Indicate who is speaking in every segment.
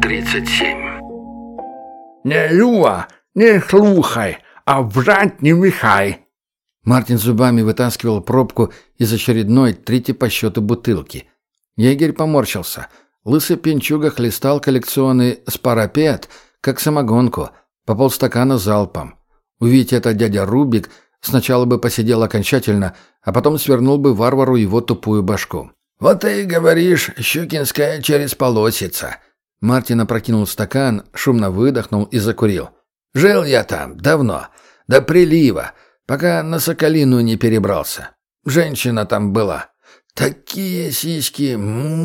Speaker 1: 37.
Speaker 2: «Не Люа, не слухай, а врать не мешай!» Мартин зубами вытаскивал пробку из очередной, третьей по счету бутылки. Егерь поморщился. Лысый пьянчуга хлестал коллекционный спарапет, как самогонку, по полстакана залпом. Увидеть это дядя Рубик, сначала бы посидел окончательно, а потом свернул бы варвару его тупую башку.
Speaker 3: «Вот ты и говоришь, щукинская через полосица».
Speaker 2: Мартин опрокинул стакан, шумно выдохнул и закурил.
Speaker 3: «Жил я там давно, до прилива, пока на Соколиную не перебрался. Женщина там была. Такие сиськи,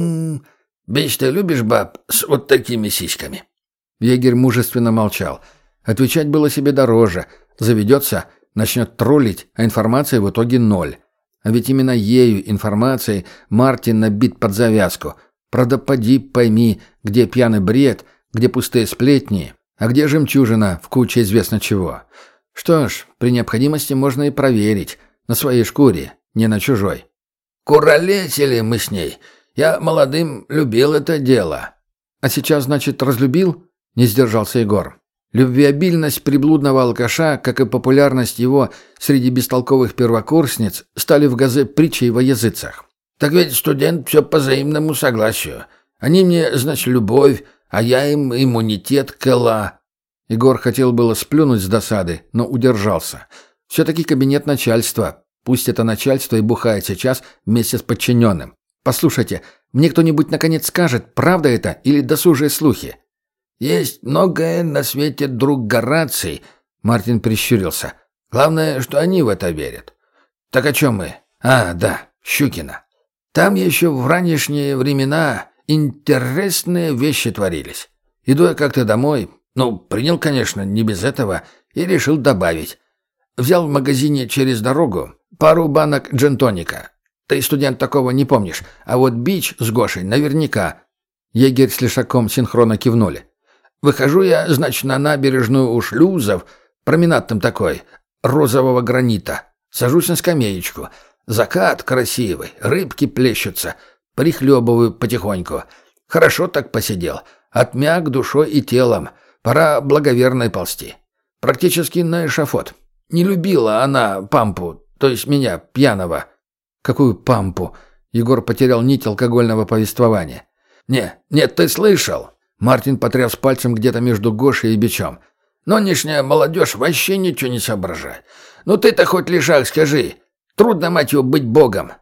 Speaker 3: Бич, ты любишь баб с вот такими сиськами?»
Speaker 2: Егерь мужественно молчал. Отвечать было себе дороже. Заведется, начнет троллить, а информации в итоге ноль. А ведь именно ею, информацией, Мартин набит под завязку. Правда, поди пойми, где пьяный бред, где пустые сплетни, а где жемчужина в куче известно чего. Что ж, при необходимости можно и проверить. На своей шкуре, не на чужой.
Speaker 3: «Куролесили мы с ней. Я молодым любил это дело».
Speaker 2: «А сейчас, значит, разлюбил?» — не сдержался Егор. Любвеобильность приблудного алкаша, как и популярность его среди бестолковых первокурсниц, стали в газе притчей во языцах.
Speaker 3: «Так ведь студент все по взаимному согласию. Они мне, значит, любовь, а я им иммунитет кэла».
Speaker 2: Егор хотел было сплюнуть с досады, но удержался. Все-таки кабинет начальства. Пусть это начальство и бухает сейчас вместе с подчиненным. «Послушайте, мне кто-нибудь наконец скажет, правда это или досужие слухи?»
Speaker 3: «Есть многое на свете, друг Гораций», — Мартин прищурился. «Главное, что они в это верят». «Так о чем мы?» «А, да, Щукина. Там еще в ранешние времена интересные вещи творились. Иду я как-то домой, принял, конечно, не без этого, и решил добавить. Взял в магазине через дорогу пару банок джин-тоника. Ты, студент, такого не помнишь, а вот Бич с Гошей наверняка».
Speaker 2: Егерь с Лешаком синхронно кивнули.
Speaker 3: Выхожу я, значит, на набережную у шлюзов, променад там такой, розового гранита. Сажусь на скамеечку. Закат красивый, рыбки плещутся. Прихлебываю потихоньку. Хорошо так посидел. Отмяк душой и телом. Пора благоверной ползти. Практически на эшафот. Не любила она пампу, то есть меня, пьяного.
Speaker 2: «Какую пампу?» Егор потерял нить алкогольного повествования.
Speaker 3: «Нет, ты слышал?»
Speaker 2: Мартин потряс пальцем где-то между Гошей и Бичом.
Speaker 3: «Нынешняя молодежь вообще ничего не соображает. Ты-то хоть, Лешак, скажи, трудно, мать его, быть богом».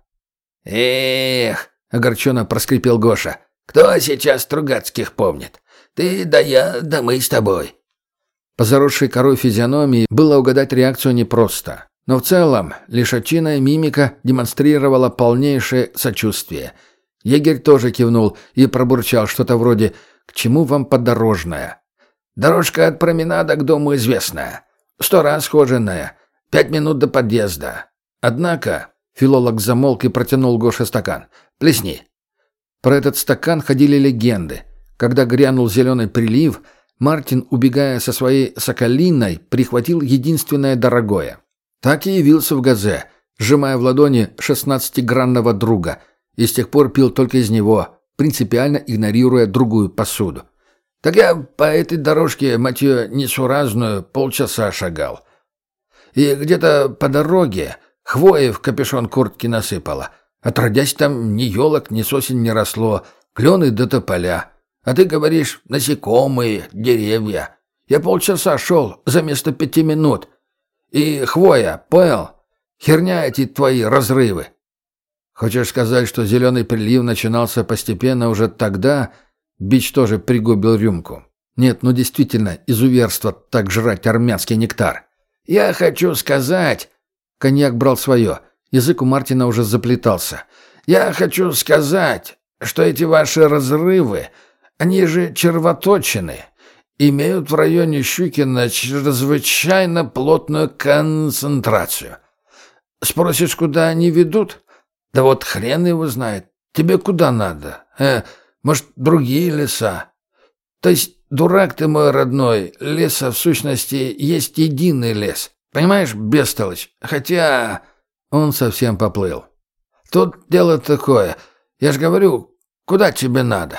Speaker 3: «Эх», — огорченно проскрипел Гоша, — «кто сейчас Стругацких помнит? Ты да я, да мы с тобой».
Speaker 2: По заросшей корой физиономии было угадать реакцию непросто. Но в целом лишачиная мимика демонстрировала полнейшее сочувствие. Егерь тоже кивнул и пробурчал что-то вроде «К чему вам подорожная?»
Speaker 3: «Дорожка от променада к дому известная. 100 раз схоженная. 5 минут до подъезда. Однако...»
Speaker 2: Филолог замолк и протянул Гоше стакан.
Speaker 3: «Плесни».
Speaker 2: Про этот стакан ходили легенды. Когда грянул зеленый прилив, Мартин, убегая со своей Соколиной, прихватил единственное дорогое. Так и явился в газе, сжимая в ладони 16-гранного друга, и с тех пор пил только из него, принципиально игнорируя другую посуду.
Speaker 3: «Так я по этой дорожке, мать ее, несуразную, полчаса шагал. И где-то по дороге хвои в капюшон куртки насыпало. Отродясь там ни елок, ни сосен не росло, клены да тополя. А ты говоришь, насекомые, деревья. Я полчаса шел за место 5 минут. И хвоя, понял? Херня эти твои разрывы».
Speaker 2: «Хочешь сказать, что зеленый прилив начинался постепенно уже тогда?» Бич тоже пригубил рюмку. «Нет, действительно, изуверство так жрать армянский нектар».
Speaker 3: «Я хочу сказать...»
Speaker 2: Коньяк брал свое. Язык у Мартина уже заплетался.
Speaker 3: «Я хочу сказать, что эти ваши разрывы, они же червоточины, имеют в районе Щукина чрезвычайно плотную концентрацию. Спросишь, куда они ведут? Да вот хрен его знает. Тебе куда надо? Может, другие леса? То есть, дурак ты мой родной, леса в сущности есть единый лес. Понимаешь, бестолочь? Хотя...»
Speaker 2: Он совсем поплыл.
Speaker 3: «Тут дело такое. Я ж говорю, куда тебе надо?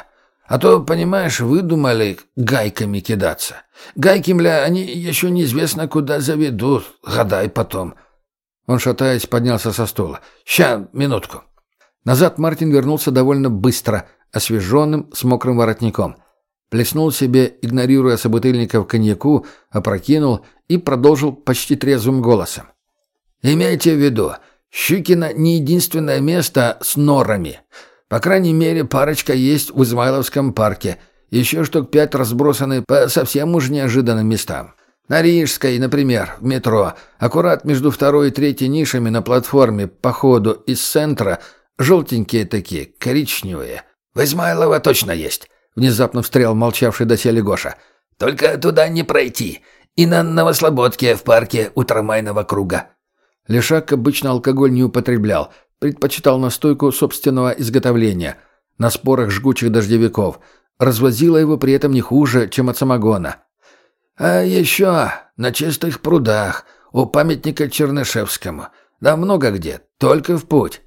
Speaker 3: А то, понимаешь, выдумали гайками кидаться. Гайки, мля, они еще неизвестно куда заведут. Гадай потом».
Speaker 2: Он, шатаясь, поднялся со стула.
Speaker 3: «Ща, минутку».
Speaker 2: Назад Мартин вернулся довольно быстро, освеженным, с мокрым воротником. Плеснул себе, игнорируя собутыльников коньяку, опрокинул и продолжил почти трезвым голосом.
Speaker 3: «Имейте в виду, Щукино не единственное место с норами. По крайней мере, парочка есть в Измайловском парке. Еще штук 5 разбросаны по совсем уж неожиданным местам. На Рижской, например, в метро, аккурат между второй и третьей нишами на платформе по ходу из центра, желтенькие такие, коричневые. В Измайлово точно есть», — внезапно встрял молчавший доселе Гоша. «Только туда не пройти. И на Новослободке в парке у трамвайного круга».
Speaker 2: Лешак обычно алкоголь не употреблял, предпочитал настойку собственного изготовления, на спорах жгучих дождевиков. Развозила его при этом не хуже, чем от самогона.
Speaker 3: «А еще на Чистых прудах, у памятника Чернышевскому. Да много где, только в путь».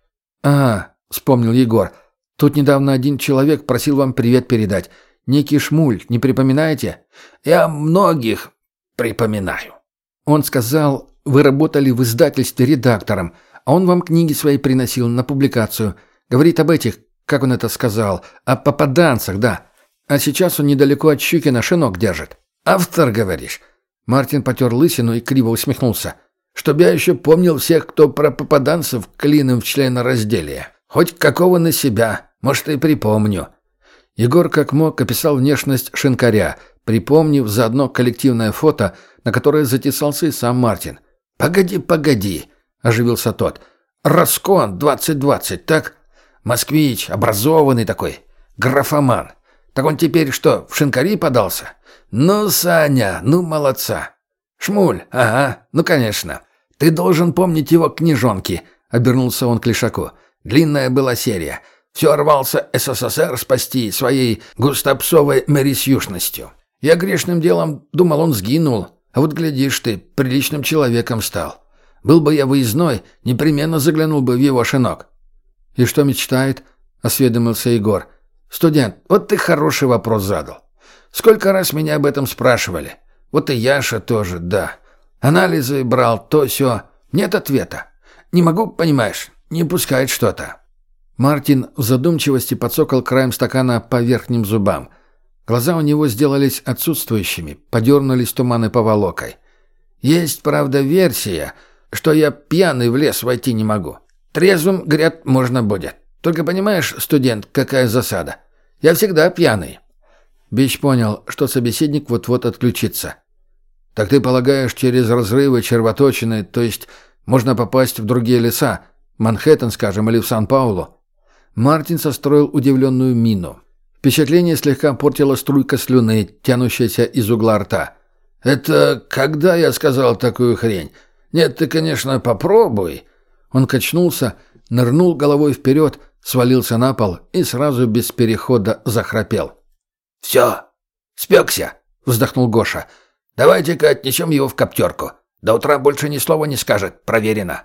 Speaker 2: Вспомнил Егор. «Тут недавно один человек просил вам привет передать. Некий Шмуль, не припоминаете?»
Speaker 3: «Я многих припоминаю».
Speaker 2: Он сказал, вы работали в издательстве редактором, а он вам книги свои приносил на публикацию. Говорит об этих, как он это сказал, о попаданцах, да. А сейчас он недалеко от Щукина шинок держит».
Speaker 3: «Автор, говоришь?»
Speaker 2: Мартин потер лысину и криво усмехнулся.
Speaker 3: «Чтоб я еще помнил всех, кто про попаданцев клином в членоразделие. Хоть какого на себя, может, и припомню».
Speaker 2: Егор как мог описал внешность шинкаря, припомнив заодно коллективное фото, на которое затесался и сам Мартин.
Speaker 3: «Погоди», — оживился тот. «Роскон 2020, так? Москвич, образованный такой, графоман. Так он теперь что, в шинкари подался? Ну, Саня, ну молодца. Шмуль, ага, ну конечно. Ты должен помнить его книжонки», — обернулся он к Лешаку. «Длинная была серия. Все рвался СССР спасти своей густопсовой мэрисюшностью. Я грешным делом думал, он сгинул. А вот, глядишь ты, приличным человеком стал. Был бы я выездной, непременно заглянул бы в его шинок».
Speaker 2: «И что мечтает?» — осведомился Егор.
Speaker 3: «Студент, вот ты хороший вопрос задал. Сколько раз меня об этом спрашивали. Вот и Яша тоже, да. Анализы брал, то сё. Нет ответа. Не могу, понимаешь, не пускает что-то».
Speaker 2: Мартин в задумчивости подсокал краем стакана по верхним зубам. Глаза у него сделались отсутствующими, подернулись туманной поволокой.
Speaker 3: «Есть, правда, версия, что я пьяный в лес войти не могу. Трезвым, говорят, можно будет. Только понимаешь, студент, какая засада? Я всегда пьяный».
Speaker 2: Бич понял, что собеседник вот-вот отключится.
Speaker 3: «Так ты полагаешь, через разрывы червоточины, то есть можно попасть в другие леса, Манхэттен, скажем, или в Сан-Паулу?»
Speaker 2: Мартин состроил удивленную мину. Впечатление слегка портила струйка слюны, тянущаяся из угла рта.
Speaker 3: «Это когда я сказал такую хрень? Нет, ты, конечно, попробуй».
Speaker 2: Он качнулся, нырнул головой вперед, свалился на пол и сразу без перехода захрапел.
Speaker 3: «Все, спекся», — вздохнул Гоша. «Давайте-ка отнесем его в коптерку. До утра больше ни слова не скажет, проверено».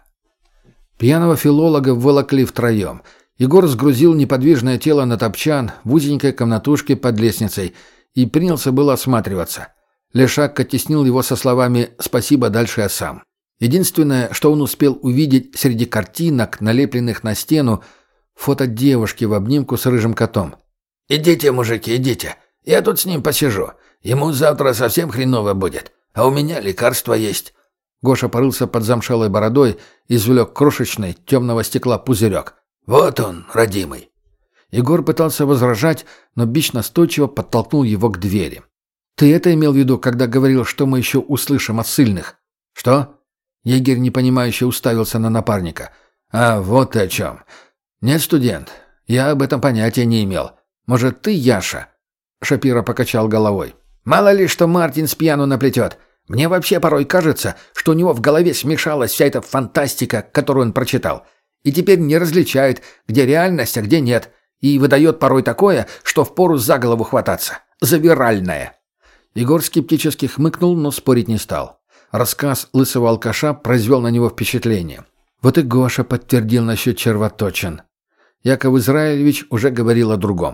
Speaker 2: Пьяного филолога вволокли втроем. Егор сгрузил неподвижное тело на топчан в узенькой комнатушке под лестницей и принялся было осматриваться. Лешак оттеснил его со словами «спасибо, дальше я сам». Единственное, что он успел увидеть среди картинок, налепленных на стену, фото девушки в обнимку с рыжим котом.
Speaker 3: «Идите, мужики, идите. Я тут с ним посижу. Ему завтра совсем хреново будет. А у меня лекарство есть».
Speaker 2: Гоша порылся под замшелой бородой и извлек крошечный темного стекла пузырек.
Speaker 3: «Вот он, родимый».
Speaker 2: Егор пытался возражать, но Бич настойчиво подтолкнул его к двери. «Ты это имел в виду, когда говорил, что мы еще услышим о ссыльных?»
Speaker 3: «Что?»
Speaker 2: Егерь непонимающе уставился на напарника.
Speaker 3: «А, вот ты о чем. Нет, студент, я об этом понятия не имел. Может, ты Яша?»
Speaker 2: Шапира покачал головой.
Speaker 3: «Мало ли, что Мартин с пьяну наплетет. Мне вообще порой кажется, что у него в голове смешалась вся эта фантастика, которую он прочитал. И теперь не различает, где реальность, а где нет. И выдает порой такое, что впору за голову хвататься. Завиральное».
Speaker 2: Егор скептически хмыкнул, но спорить не стал. Рассказ лысого алкаша произвел на него впечатление. Вот и Гоша подтвердил насчет червоточин. Яков Израилевич уже говорил о другом.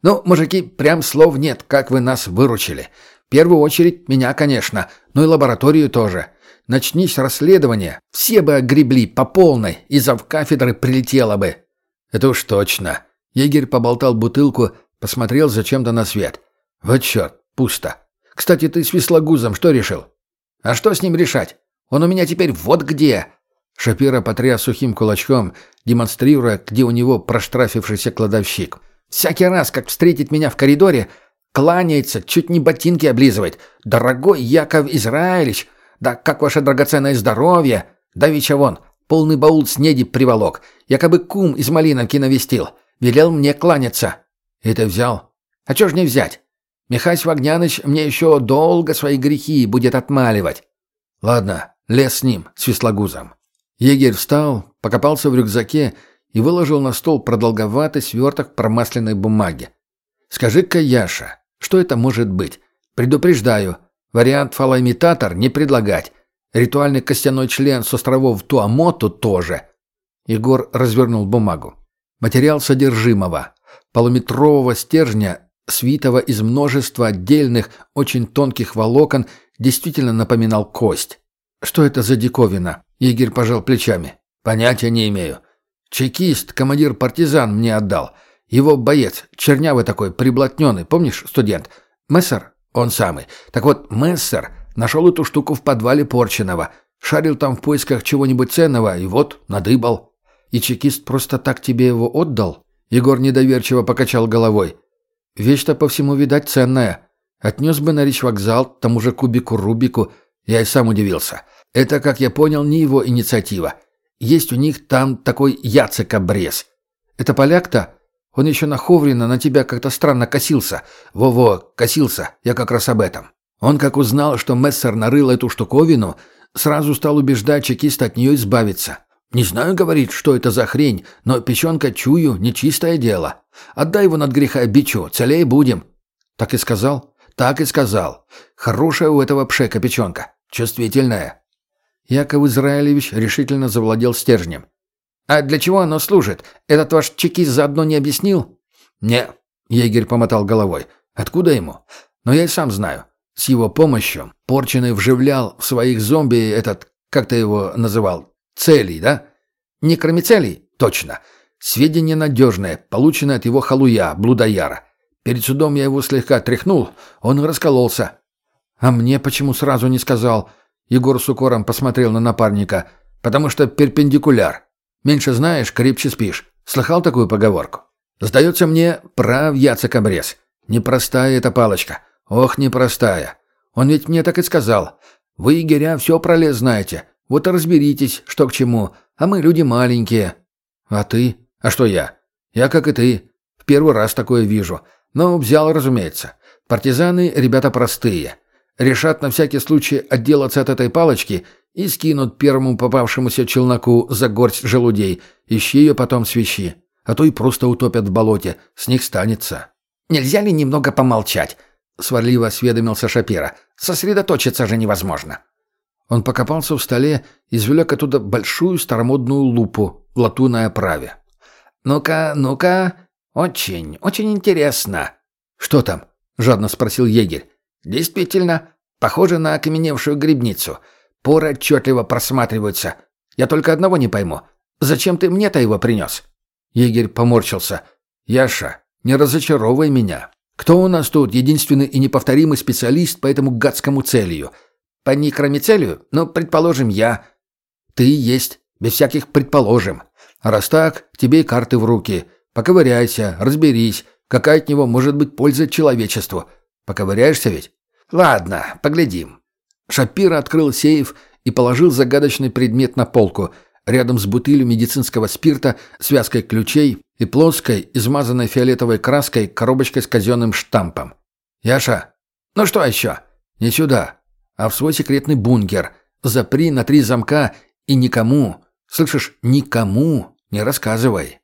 Speaker 2: Ну, мужики, прям слов нет, как вы нас выручили. В первую очередь меня, конечно, но и лабораторию тоже. Начнись расследование, все бы огребли по полной, и завкафедры прилетело бы». «Это уж точно». Егерь поболтал бутылку, посмотрел зачем-то на свет. «Вот черт, пусто. Кстати, ты с Вислогузом что решил?» «А что с ним решать? Он у меня теперь вот где!» Шапира потряс сухим кулачком, демонстрируя, где у него проштрафившийся кладовщик. «Всякий раз, как встретит меня в коридоре, кланяется, чуть не ботинки облизывает. Дорогой Яков Израилевич, да как ваше драгоценное здоровье! Давеча вон, полный баул снеди приволок. Якобы кум из Малиновки навестил. Велел мне кланяться». «И ты взял?» «А чё ж не взять? Михась Вагняныч мне еще долго свои грехи будет отмаливать». «Ладно, лез с ним, с Вислогузом». Егерь встал, покопался в рюкзаке и выложил на стол продолговатый сверток промасленной бумаги. «Скажи-ка, Яша, что это может быть? Предупреждаю, вариант фалоимитатор не предлагать. Ритуальный костяной член с островов Туамоту тоже». Егор развернул бумагу. Материал содержимого. Полуметрового стержня, свитого из множества отдельных, очень тонких волокон, действительно напоминал кость. «Что это за диковина?» Егерь пожал плечами. «Понятия не имею. Чекист, командир партизан мне отдал. Его боец, чернявый такой, приблотненный, помнишь, студент? Мессер? Он самый. Так вот, Мессер нашел эту штуку в подвале Порченого. Шарил там в поисках чего-нибудь ценного, и вот, надыбал». «И чекист просто так тебе его отдал?» Егор недоверчиво покачал головой. «Вещь-то по всему, видать, ценная. Отнес бы на речвокзал, тому же кубику-рубику». Я и сам удивился. Это, как я понял, не его инициатива. Есть у них там такой Яцек Обрез. Это поляк-то? Он еще на Ховрина на тебя как-то странно косился. Во-во, косился. Я как раз об этом. Он, как узнал, что Мессер нарыл эту штуковину, сразу стал убеждать чекиста от нее избавиться. «Не знаю, — говорит, — что это за хрень, но печенка, чую, нечистое дело. Отдай его над греха бичу, целее будем». «Так и сказал?» «Так и сказал. Хорошая у этого пшека печенка. Чувствительная». Яков Израилевич решительно завладел стержнем. «А для чего оно служит? Этот ваш чекист заодно не объяснил?» «Не», — егерь помотал головой. «Откуда ему? Но я и сам знаю. С его помощью Порченый вживлял в своих зомби этот, как ты его называл, целей, да? Некромицелий? Точно. Сведения надежные, полученные от его халуя, блудояра. Перед судом я его слегка тряхнул, он раскололся». «А мне почему сразу не сказал?» Егор с укором посмотрел на напарника. «Потому что перпендикуляр. Меньше знаешь, крепче спишь. Слыхал такую поговорку?» «Сдается мне, прав Яцек Обрез. Непростая эта палочка. Ох, непростая. Он ведь мне так и сказал. Вы, егеря, все про лес знаете. Вот и разберитесь, что к чему. А мы люди маленькие». «А ты? А что я? Я, как и ты. В первый раз такое вижу. Но взял, разумеется. Партизаны — ребята простые. Решат на всякий случай отделаться от этой палочки и скинут первому попавшемуся челноку за горсть желудей. Ищи ее потом свищи. А то и просто утопят в болоте. С них станется». «Нельзя ли немного помолчать?» — сварливо осведомился Шапира. «Сосредоточиться же невозможно». Он покопался в столе, извлек оттуда большую старомодную лупу в латунной оправе. «Ну-ка, ну-ка. Очень, очень интересно». «Что там?» — жадно спросил егерь. «Действительно, похоже на окаменевшую грибницу. Поры отчетливо просматриваются. Я только одного не пойму. Зачем ты мне-то его принес?» Егерь поморщился. «Яша, не разочаровывай меня. Кто у нас тут единственный и неповторимый специалист по этому гадскому целью? По некромицелию? Ну, предположим, я. Ты есть, без всяких предположим. А раз так, тебе и карты в руки. Поковыряйся, разберись, какая от него может быть польза человечеству. Поковыряешься ведь? Ладно, поглядим». Шапира открыл сейф и положил загадочный предмет на полку, рядом с бутылью медицинского спирта, связкой ключей и плоской, измазанной фиолетовой краской, коробочкой с казенным штампом. «Яша, ну что еще?» «Не сюда, а в свой секретный бункер. Запри на 3 замка и никому, слышишь, никому не рассказывай».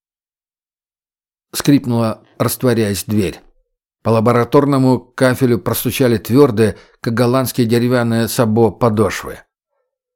Speaker 2: Скрипнула, растворяясь, дверь. По лабораторному кафелю простучали твердые, как голландские деревянные сабо, подошвы.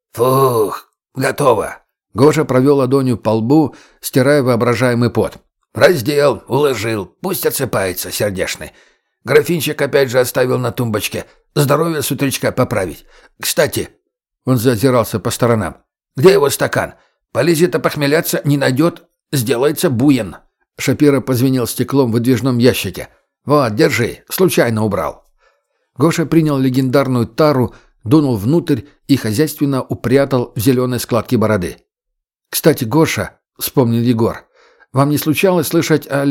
Speaker 3: «Фух, готово».
Speaker 2: Гоша провел ладонью по лбу, стирая воображаемый пот.
Speaker 3: «Раздел, уложил, пусть отсыпается, сердешный. Графинчик опять же оставил на тумбочке. Здоровье с утречка поправить. Кстати...» Он зазирался по сторонам. «Где его стакан? Полезет опохмеляться, не найдет, сделается буен». Шапира позвенел стеклом в выдвижном ящике. «Вот, держи, случайно убрал». Гоша принял легендарную тару, дунул внутрь и хозяйственно упрятал в зеленой складке бороды. «Кстати, Гоша», — вспомнил Егор, — «вам не случалось слышать о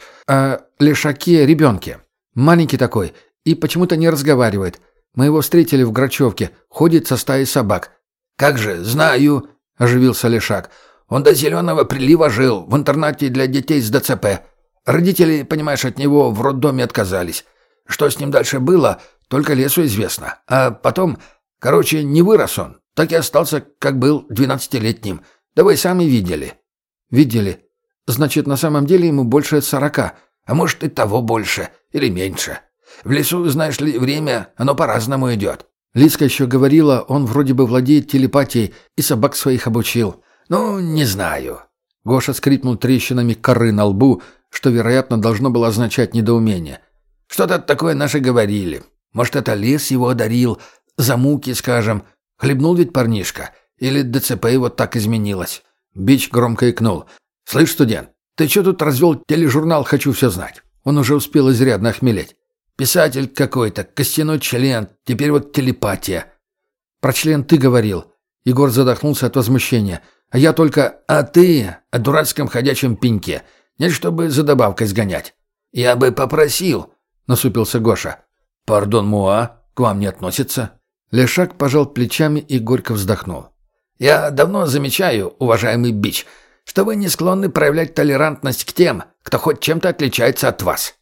Speaker 3: лешаке-ребенке? Маленький такой и почему-то не разговаривает. Мы его встретили в Грачевке, ходит со стаей собак». «Как же, знаю», — оживился Лешак. «Он до зеленого прилива жил, в интернате для детей с ДЦП. Родители, понимаешь, от него в роддоме отказались. Что с ним дальше было, только лесу известно. А потом, короче, не вырос он, так и остался, как был, 12-летним. Да вы сами видели». «Видели. Значит, на самом деле ему больше 40. А может, и того больше, или меньше. В лесу, знаешь ли, время, оно по-разному идет». Лиска еще говорила, он вроде бы владеет телепатией и собак своих обучил. «Ну, не знаю». Гоша скрипнул трещинами коры на лбу, что, вероятно, должно было означать недоумение. «Что-то такое наши говорили. Может, это лес его одарил, за муки, скажем. Хлебнул ведь парнишка. Или ДЦП его так изменилось». Бич громко икнул. «Слышь, студент, ты что тут развел тележурнал «Хочу все знать»?» Он уже успел изрядно охмелеть. «Писатель какой-то, костяной член, теперь вот телепатия». «Про член ты говорил». Егор задохнулся от возмущения. «А я только... А ты о дурацком ходячем пеньке. Нет, чтобы за добавкой сгонять». «Я бы попросил», — насупился Гоша. «Пардон, Муа, к вам не относится». Лешак пожал плечами и горько вздохнул. «Я давно замечаю, уважаемый Бич, что вы не склонны проявлять толерантность к тем, кто хоть чем-то отличается от вас».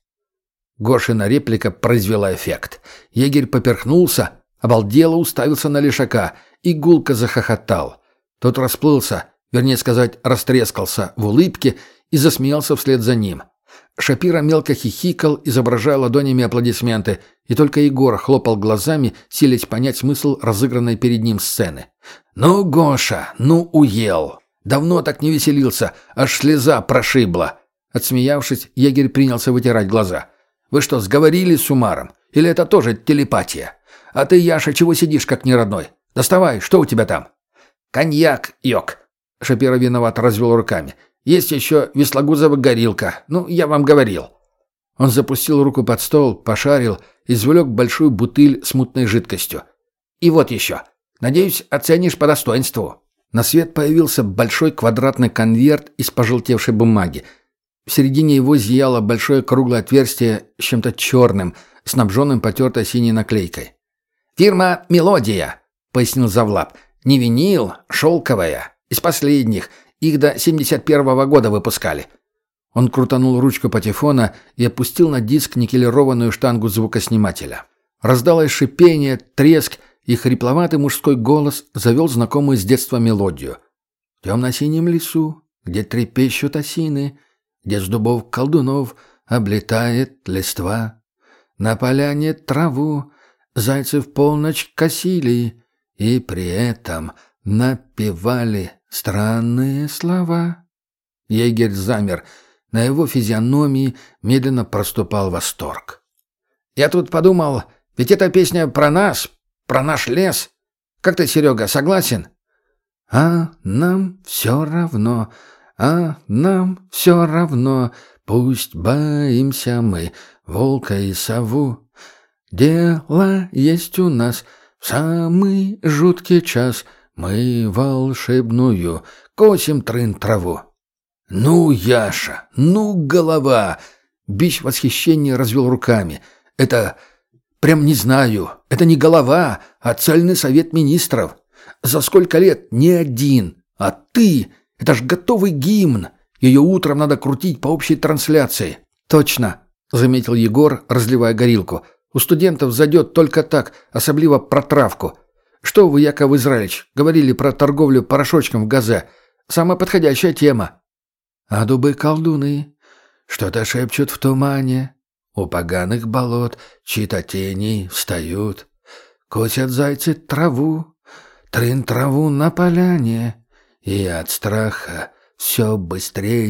Speaker 3: Гошина реплика произвела эффект. Егерь поперхнулся, обалдело уставился на Лешака и гулко захохотал. Тот расплылся, вернее сказать, растрескался в улыбке и засмеялся вслед за ним. Шапира мелко хихикал, изображая ладонями аплодисменты, и только Егор хлопал глазами, силясь понять смысл разыгранной перед ним сцены. «Ну, Гоша, ну уел! Давно так не веселился, аж слеза прошибла!» Отсмеявшись, егерь принялся вытирать глаза. «Вы что, сговорились с Умаром? Или это тоже телепатия? А ты, Яша, чего сидишь, как неродной? Доставай, что у тебя там?» «Коньяк, Йок!» Шапира виновато развел руками. «Есть еще веслогузова горилка. Ну, я вам говорил». Он запустил руку под стол, пошарил, извлек большую бутыль с мутной жидкостью. «И вот еще. Надеюсь, оценишь по достоинству». На свет появился большой квадратный конверт из пожелтевшей бумаги. В середине его зияло большое круглое отверстие с чем-то черным, снабженным потертой синей наклейкой. «Фирма «Мелодия», — пояснил завлап. «Не винил, шелковая. Из последних. Их до 71-го года выпускали». Он крутанул ручку патефона и опустил на диск никелированную штангу звукоснимателя. Раздалось шипение, треск, и хрипловатый мужской голос завел знакомую с детства мелодию. «В темно-синем лесу, где трепещут осины, где с дубов колдунов облетает листва. На поляне траву зайцы в полночь косили, и при этом напевали странные слова». Егерь замер. На его физиономии медленно проступал восторг. «Я тут подумал, ведь эта песня про нас, про наш лес. Как ты, Серега, согласен?» «А нам все равно, а нам все равно, пусть боимся мы волка и сову. Дело есть у нас в самый жуткий час, мы волшебную косим трын-траву». «Ну, Яша, ну, голова!» Бич в восхищении развел руками. «Это... прям не знаю. Это не голова, а цельный совет министров. За сколько лет ни один. А ты... это ж готовый гимн. Ее утром надо крутить по общей трансляции». «Точно», — заметил Егор, разливая горилку. «У студентов зайдет только так, особливо про травку. Что вы, Яков Израилевич, говорили про торговлю порошочком в газе? Самая подходящая тема». «А дубы-колдуны что-то шепчут в тумане, у поганых болот чьи-то тени встают, косят зайцы траву, трын траву на поляне, и от страха все быстрее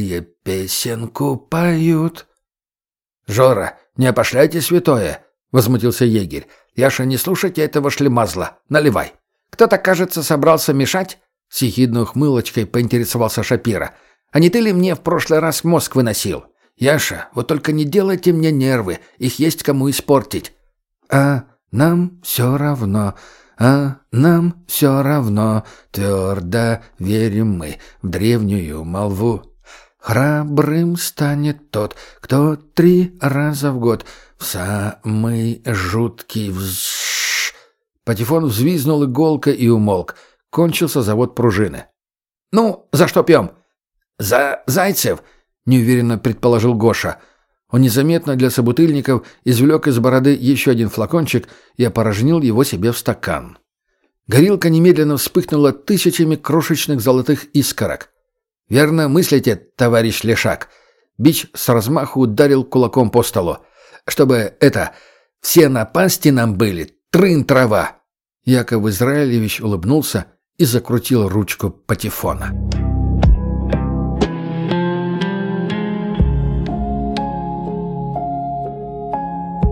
Speaker 3: песенку поют». «Жора, не опошляйте святое!» — возмутился егерь. «Яша, не слушайте этого шлемазла. Наливай». «Кто-то, кажется, собрался мешать?» — с ехидной ухмылочкой поинтересовался Шапира. «А не ты ли мне в прошлый раз мозг выносил? Яша, вот только не делайте мне нервы, их есть кому испортить». «А нам все равно, нам все равно, твердо верим мы в древнюю молву. Храбрым станет тот, кто 3 раза в год в самый жуткий взш». Патефон взвизнул иголкой и умолк. Кончился завод пружины. «Ну, за что пьем?» «За зайцев», — неуверенно предположил Гоша. Он незаметно для собутыльников извлек из бороды еще один флакончик и опорожнил его себе в стакан. Горилка немедленно вспыхнула тысячами крошечных золотых искорок. «Верно мыслите, товарищ Лешак?» Бич с размаху ударил кулаком по столу. «Чтобы все напасти нам были, трын-трава!» Яков Израилевич улыбнулся и закрутил ручку патефона.